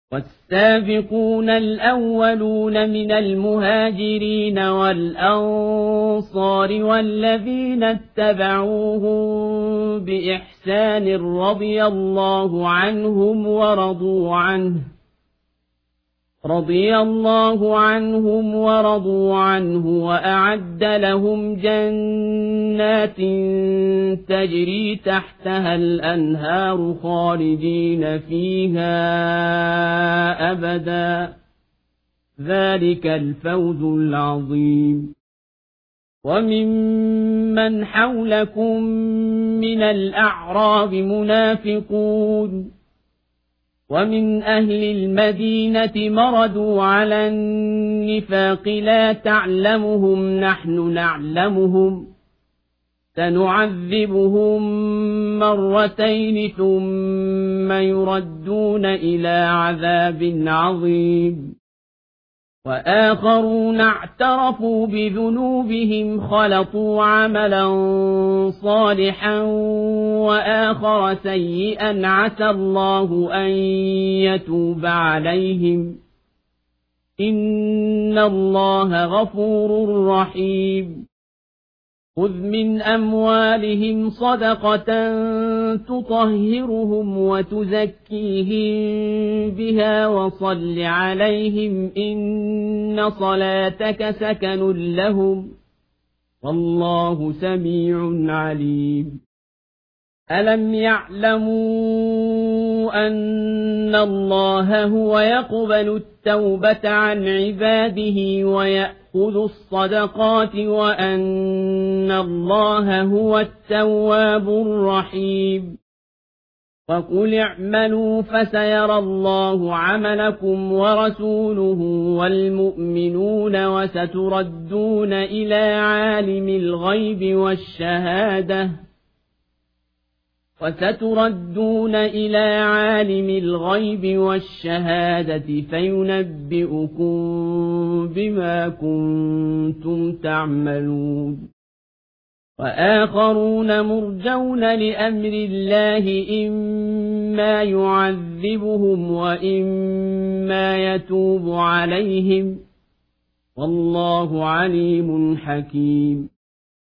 والسابقون الأولون من المهاجرين والأنصار والذين اتبعوهم بإحسان رضي الله عنهم ورضوا عنه وأعد لهم جنات تجري تحتها الأنهار خالدين فيها أبدا ذلك الفوز العظيم. وممن حولكم من الأعراب منافقون ومن أهل المدينة مردوا على النفاق لا تعلمهم نحن نعلمهم سنعذبهم مرتين ثم يردون إلى عذاب عظيم. وآخرون اعترفوا بذنوبهم خلطوا عملا صالحا وآخر سيئا عسى الله أن يتوب عليهم إن الله غفور رحيم. خذ من أموالهم صدقة تطهرهم وتزكيهم بها وصل عليهم إن صلاتك سكن لهم والله سميع عليم. ألم يعلموا أن الله هو يقبل التوبة عن عباده ويأخذ الصدقات وأن الله هو التواب الرحيم. وقل اعملوا فسيرى الله عملكم ورسوله والمؤمنون وستردون إلى عالم الغيب والشهادة فينبئكم بما كنتم تعملون. وآخرون مرجون لأمر الله إما يعذبهم وإما يتوب عليهم والله عليم حكيم.